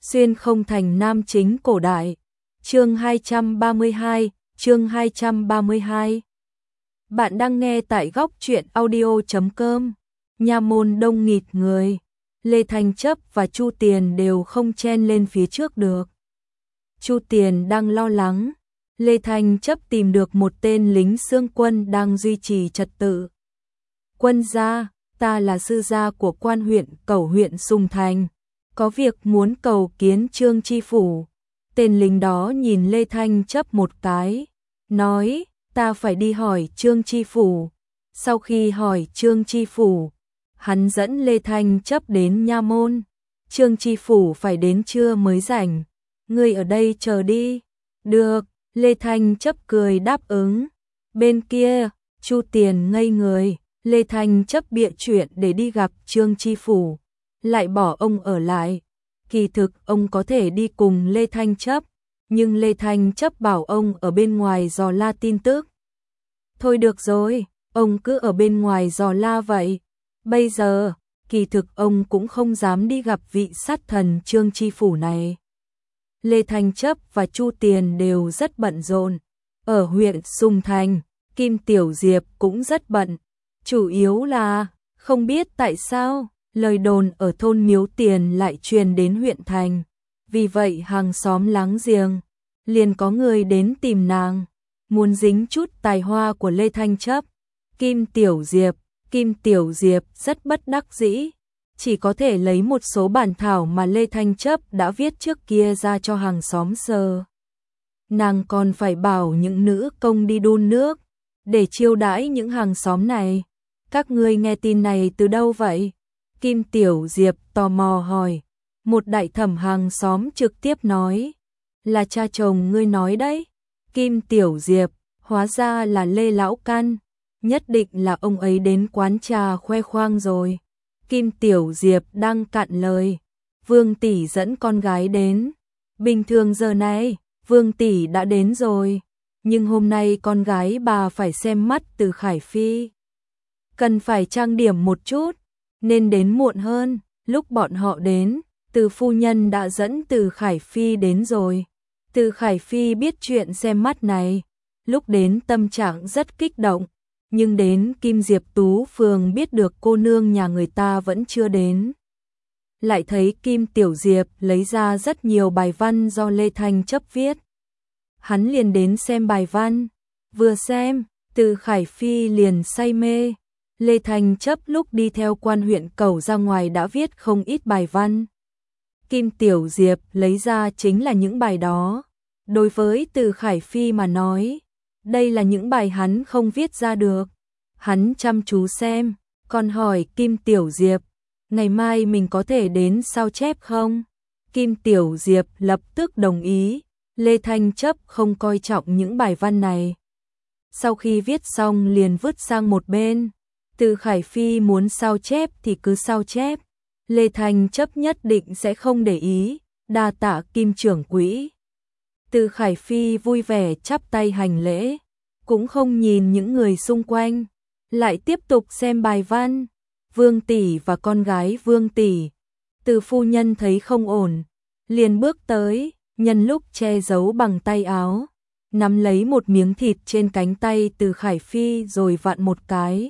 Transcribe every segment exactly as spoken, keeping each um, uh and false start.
Xuyên không thành nam chính cổ đại. Chương hai trăm ba mươi hai, chương hai trăm ba mươi hai. Bạn đang nghe tại góc truyện audio chấm com. Nha môn đông nghịt người, Lê Thanh Chấp và Chu Tiền đều không chen lên phía trước được. Chu Tiền đang lo lắng, Lê Thanh Chấp tìm được một tên lính xương quân đang duy trì trật tự. Quân gia, ta là sư gia của quan huyện Cẩu huyện Sùng Thành, có việc muốn cầu kiến Trương Chi Phủ. Tên lính đó nhìn Lê Thanh Chấp một cái, nói, ta phải đi hỏi Trương Chi Phủ. Sau khi hỏi Trương Chi Phủ, hắn dẫn Lê Thanh Chấp đến nha môn. Trương Chi Phủ phải đến trưa mới rảnh, ngươi ở đây chờ đi. Được, Lê Thanh Chấp cười đáp ứng. Bên kia, Chu Tiền ngây người, Lê Thanh Chấp bịa chuyện để đi gặp Trương Chi Phủ, lại bỏ ông ở lại. Kỳ thực ông có thể đi cùng Lê Thanh Chấp, nhưng Lê Thanh Chấp bảo ông ở bên ngoài dò la tin tức. Thôi được rồi, ông cứ ở bên ngoài dò la vậy. Bây giờ, kỳ thực ông cũng không dám đi gặp vị sát thần Trương Chi Phủ này. Lê Thanh Chấp và Chu Tiền đều rất bận rộn. Ở huyện Sùng Thành, Kim Tiểu Diệp cũng rất bận. Chủ yếu là, không biết tại sao, lời đồn ở thôn Miếu Tiền lại truyền đến huyện thành. Vì vậy hàng xóm láng giềng, liền có người đến tìm nàng, muốn dính chút tài hoa của Lê Thanh Chấp. Kim Tiểu Diệp, Kim Tiểu Diệp rất bất đắc dĩ, chỉ có thể lấy một số bản thảo mà Lê Thanh Chấp đã viết trước kia ra cho hàng xóm sờ. Nàng còn phải bảo những nữ công đi đun nước, để chiêu đãi những hàng xóm này. Các ngươi nghe tin này từ đâu vậy? Kim Tiểu Diệp tò mò hỏi. Một đại thẩm hàng xóm trực tiếp nói, là cha chồng ngươi nói đấy. Kim Tiểu Diệp, hóa ra là Lê Lão Căn, nhất định là ông ấy đến quán trà khoe khoang rồi. Kim Tiểu Diệp đang cạn lời, Vương tỷ dẫn con gái đến. Bình thường giờ này, Vương tỷ đã đến rồi, nhưng hôm nay con gái bà phải xem mắt Từ Khải Phi, cần phải trang điểm một chút, nên đến muộn hơn. Lúc bọn họ đến, Từ phu nhân đã dẫn Từ Khải Phi đến rồi. Từ Khải Phi biết chuyện xem mắt này, lúc đến tâm trạng rất kích động, nhưng đến Kim Diệp Tú phường biết được cô nương nhà người ta vẫn chưa đến. Lại thấy Kim Tiểu Diệp lấy ra rất nhiều bài văn do Lê Thanh Chấp viết. Hắn liền đến xem bài văn, vừa xem, Từ Khải Phi liền say mê. Lê Thanh Chấp lúc đi theo quan huyện Cẩu ra ngoài đã viết không ít bài văn. Kim Tiểu Diệp lấy ra chính là những bài đó. Đối với Từ Khải Phi mà nói, đây là những bài hắn không viết ra được. Hắn chăm chú xem, còn hỏi Kim Tiểu Diệp, ngày mai mình có thể đến sao chép không? Kim Tiểu Diệp lập tức đồng ý. Lê Thanh Chấp không coi trọng những bài văn này. Sau khi viết xong liền vứt sang một bên. Từ Khải Phi muốn sao chép thì cứ sao chép. Lê Thanh Chấp nhất định sẽ không để ý, đa tạ Kim trưởng quỹ. Từ Khải Phi vui vẻ chắp tay hành lễ, cũng không nhìn những người xung quanh, lại tiếp tục xem bài văn. Vương tỷ và con gái Vương tỷ. Từ phu nhân thấy không ổn, liền bước tới, nhân lúc che giấu bằng tay áo, nắm lấy một miếng thịt trên cánh tay Từ Khải Phi rồi vặn một cái.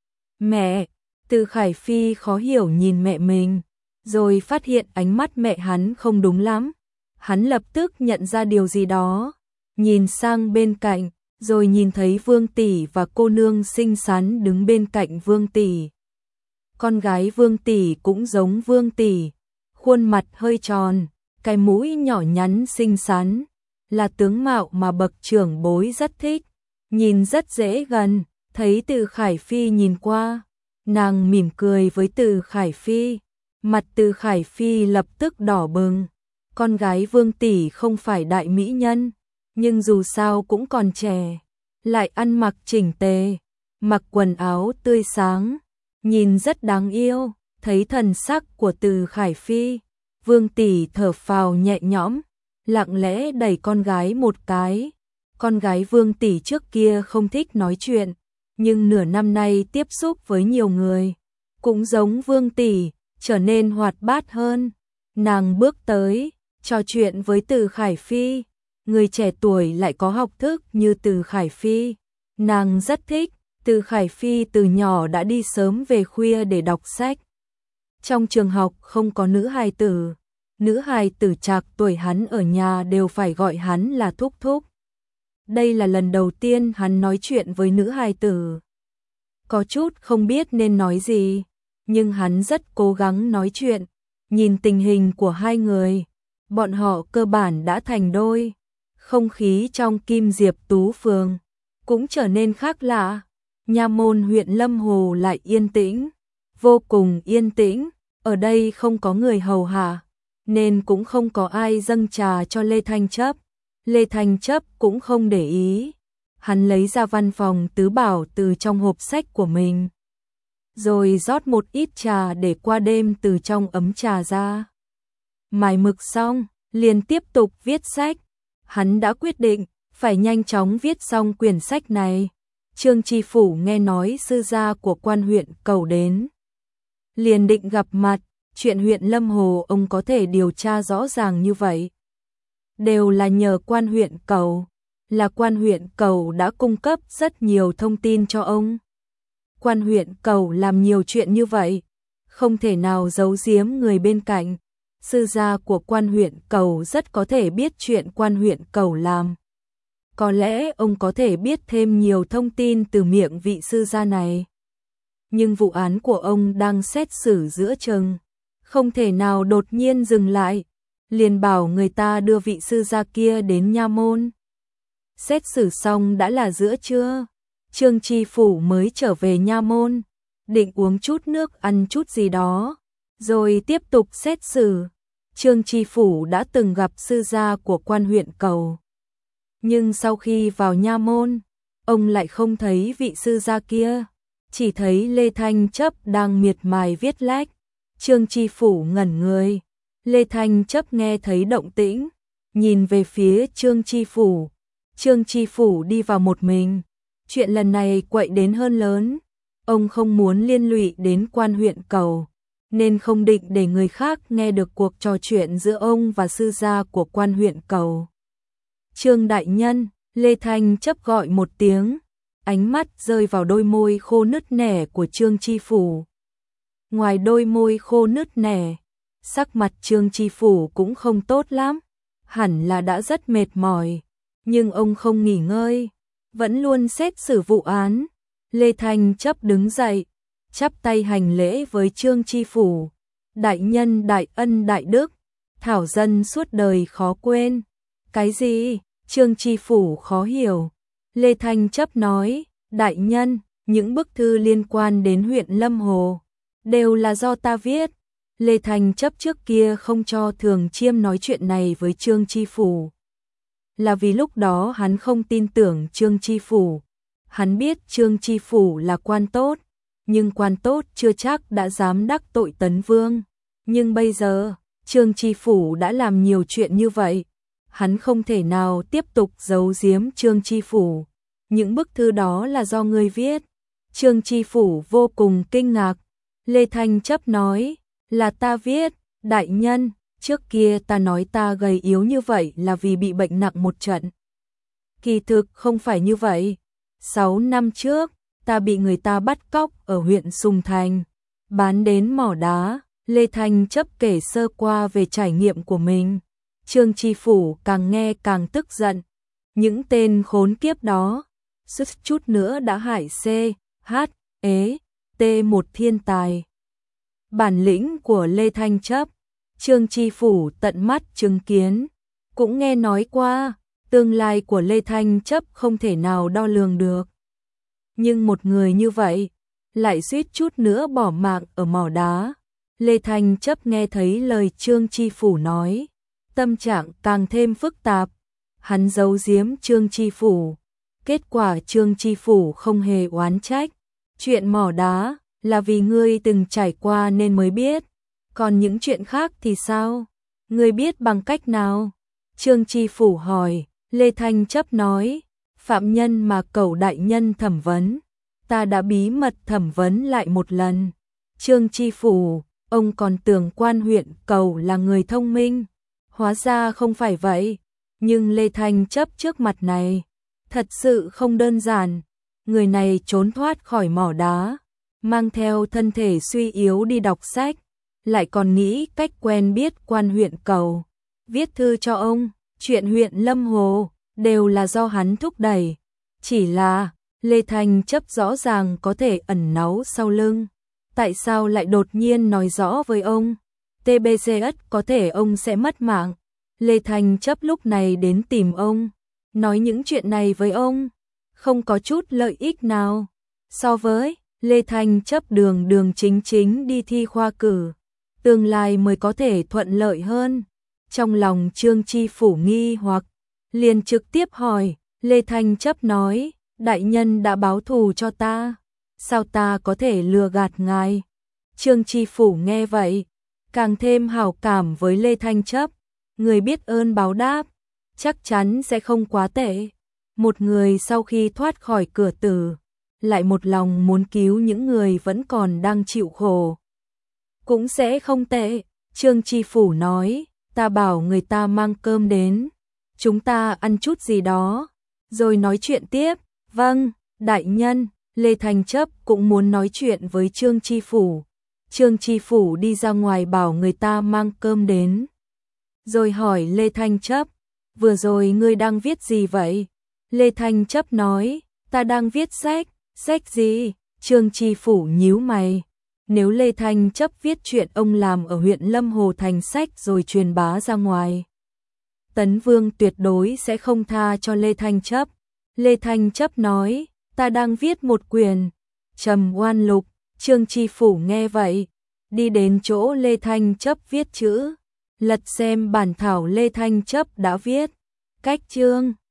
Mẹ! Từ Khải Phi khó hiểu nhìn mẹ mình, rồi phát hiện ánh mắt mẹ hắn không đúng lắm. Hắn lập tức nhận ra điều gì đó, nhìn sang bên cạnh, rồi nhìn thấy Vương tỷ và cô nương xinh xắn đứng bên cạnh Vương tỷ. Con gái Vương tỷ cũng giống Vương tỷ, khuôn mặt hơi tròn, cái mũi nhỏ nhắn xinh xắn, là tướng mạo mà bậc trưởng bối rất thích, nhìn rất dễ gần. Thấy Từ Khải Phi nhìn qua, nàng mỉm cười với Từ Khải Phi, mặt Từ Khải Phi lập tức đỏ bừng. Con gái Vương tỷ không phải đại mỹ nhân, nhưng dù sao cũng còn trẻ, lại ăn mặc chỉnh tề, mặc quần áo tươi sáng, nhìn rất đáng yêu. Thấy thần sắc của Từ Khải Phi, Vương tỷ thở phào nhẹ nhõm, lặng lẽ đẩy con gái một cái. Con gái Vương tỷ trước kia không thích nói chuyện, nhưng nửa năm nay tiếp xúc với nhiều người, cũng giống Vương tỷ, trở nên hoạt bát hơn. Nàng bước tới, trò chuyện với Từ Khải Phi, người trẻ tuổi lại có học thức như Từ Khải Phi. Nàng rất thích, Từ Khải Phi từ nhỏ đã đi sớm về khuya để đọc sách. Trong trường học không có nữ hài tử, nữ hài tử trạc tuổi hắn ở nhà đều phải gọi hắn là thúc thúc. Đây là lần đầu tiên hắn nói chuyện với nữ hài tử. Có chút không biết nên nói gì, nhưng hắn rất cố gắng nói chuyện. Nhìn tình hình của hai người, bọn họ cơ bản đã thành đôi. Không khí trong Kim Diệp Tú Phường cũng trở nên khác lạ. Nha môn huyện Lâm Hồ lại yên tĩnh, vô cùng yên tĩnh. Ở đây không có người hầu hạ, nên cũng không có ai dâng trà cho Lê Thanh Chấp. Lê Thanh Chấp cũng không để ý. Hắn lấy ra văn phòng tứ bảo từ trong hộp sách của mình, rồi rót một ít trà để qua đêm từ trong ấm trà ra. Mài mực xong, liền tiếp tục viết sách. Hắn đã quyết định phải nhanh chóng viết xong quyển sách này. Trương Tri Phủ nghe nói sư gia của quan huyện cầu đến, liền định gặp mặt. Chuyện huyện Lâm Hồ ông có thể điều tra rõ ràng như vậy, đều là nhờ quan huyện cầu. Là quan huyện cầu đã cung cấp rất nhiều thông tin cho ông. Quan huyện cầu làm nhiều chuyện như vậy, không thể nào giấu giếm người bên cạnh. Sư gia của quan huyện cầu rất có thể biết chuyện quan huyện cầu làm. Có lẽ ông có thể biết thêm nhiều thông tin từ miệng vị sư gia này. Nhưng vụ án của ông đang xét xử giữa chừng, không thể nào đột nhiên dừng lại. Liền bảo người ta đưa vị sư gia kia đến nha môn. Xét xử xong đã là giữa trưa, Trương Tri Phủ mới trở về nha môn, định uống chút nước ăn chút gì đó, rồi tiếp tục xét xử. Trương Tri Phủ đã từng gặp sư gia của quan huyện cầu, nhưng sau khi vào nha môn, ông lại không thấy vị sư gia kia, chỉ thấy Lê Thanh Chấp đang miệt mài viết lách. Trương Tri Phủ ngẩn người, Lê Thanh Chấp nghe thấy động tĩnh, nhìn về phía Trương Tri Phủ. Trương Tri Phủ đi vào một mình. Chuyện lần này quậy đến hơn lớn, ông không muốn liên lụy đến quan huyện cầu, nên không định để người khác nghe được cuộc trò chuyện giữa ông và sư gia của quan huyện cầu. Trương đại nhân, Lê Thanh Chấp gọi một tiếng, ánh mắt rơi vào đôi môi khô nứt nẻ của Trương Tri Phủ. Ngoài đôi môi khô nứt nẻ, sắc mặt Trương Tri Phủ cũng không tốt lắm, hẳn là đã rất mệt mỏi. Nhưng ông không nghỉ ngơi, vẫn luôn xét xử vụ án. Lê Thanh Chấp đứng dậy, chắp tay hành lễ với Trương Tri Phủ. Đại nhân đại ân đại đức, thảo dân suốt đời khó quên. Cái gì? Trương Tri Phủ khó hiểu. Lê Thanh Chấp nói, đại nhân, những bức thư liên quan đến huyện Lâm Hồ đều là do ta viết. Lê Thanh Chấp trước kia không cho Thường Chiêm nói chuyện này với Trương Tri Phủ, là vì lúc đó hắn không tin tưởng Trương Tri Phủ. Hắn biết Trương Tri Phủ là quan tốt, nhưng quan tốt chưa chắc đã dám đắc tội Tấn Vương. Nhưng bây giờ, Trương Tri Phủ đã làm nhiều chuyện như vậy, hắn không thể nào tiếp tục giấu giếm Trương Tri Phủ. Những bức thư đó là do ngươi viết. Trương Tri Phủ vô cùng kinh ngạc. Lê Thanh Chấp nói, là ta viết, đại nhân. Trước kia ta nói ta gầy yếu như vậy là vì bị bệnh nặng một trận. Kỳ thực không phải như vậy. Sáu năm trước, ta bị người ta bắt cóc ở huyện Sùng Thành, bán đến mỏ đá. Lê Thanh Chấp kể sơ qua về trải nghiệm của mình. Trương Tri Phủ càng nghe càng tức giận. Những tên khốn kiếp đó, suýt chút nữa đã hại C, H, E, T một thiên tài. Bản lĩnh của Lê Thanh Chấp, Trương Tri Phủ tận mắt chứng kiến, cũng nghe nói qua, tương lai của Lê Thanh Chấp không thể nào đo lường được. Nhưng một người như vậy, lại suýt chút nữa bỏ mạng ở mỏ đá. Lê Thanh Chấp nghe thấy lời Trương Tri Phủ nói, tâm trạng càng thêm phức tạp. Hắn giấu giếm Trương Tri Phủ, kết quả Trương Tri Phủ không hề oán trách. Chuyện mỏ đá là vì ngươi từng trải qua nên mới biết. Còn những chuyện khác thì sao? Ngươi biết bằng cách nào? Trương Tri Phủ hỏi. Lê Thanh Chấp nói, phạm nhân mà Cẩu đại nhân thẩm vấn, ta đã bí mật thẩm vấn lại một lần. Trương Tri Phủ, ông còn tưởng quan huyện Cẩu là người thông minh, Hóa ra không phải vậy, nhưng Lê Thanh Chấp trước mặt này, thật sự không đơn giản. Người này trốn thoát khỏi mỏ đá, mang theo thân thể suy yếu đi đọc sách, lại còn nghĩ cách quen biết quan huyện Cầu, viết thư cho ông, chuyện huyện Lâm Hồ, đều là do hắn thúc đẩy. Chỉ là, Lê Thanh Chấp rõ ràng có thể ẩn náu sau lưng. Tại sao lại đột nhiên nói rõ với ông? tê bê xê ất có thể ông sẽ mất mạng. Lê Thanh Chấp lúc này đến tìm ông, nói những chuyện này với ông, không có chút lợi ích nào. So với Lê Thanh Chấp đường đường chính chính đi thi khoa cử, tương lai mới có thể thuận lợi hơn. Trong lòng Trương Chi Phủ nghi hoặc, liền trực tiếp hỏi, Lê Thanh Chấp nói, đại nhân đã báo thù cho ta, sao ta có thể lừa gạt ngài? Trương Chi Phủ nghe vậy, càng thêm hảo cảm với Lê Thanh Chấp, người biết ơn báo đáp, chắc chắn sẽ không quá tệ. Một người sau khi thoát khỏi cửa tử, lại một lòng muốn cứu những người vẫn còn đang chịu khổ, cũng sẽ không tệ. Trương Chi Phủ nói, ta bảo người ta mang cơm đến, chúng ta ăn chút gì đó, rồi nói chuyện tiếp. Vâng, đại nhân. Lê Thanh Chấp cũng muốn nói chuyện với Trương Chi Phủ. Trương Chi Phủ đi ra ngoài bảo người ta mang cơm đến, rồi hỏi Lê Thanh Chấp, vừa rồi ngươi đang viết gì vậy? Lê Thanh Chấp nói, ta đang viết sách. Sách gì? Trương Chi Phủ nhíu mày. Nếu Lê Thanh Chấp viết chuyện ông làm ở huyện Lâm Hồ thành sách rồi truyền bá ra ngoài, Tấn Vương tuyệt đối sẽ không tha cho Lê Thanh Chấp. Lê Thanh Chấp nói, ta đang viết một quyển Trầm Oan Lục. Trương Chi Phủ nghe vậy, đi đến chỗ Lê Thanh Chấp viết chữ, lật xem bản thảo Lê Thanh Chấp đã viết. Cách chương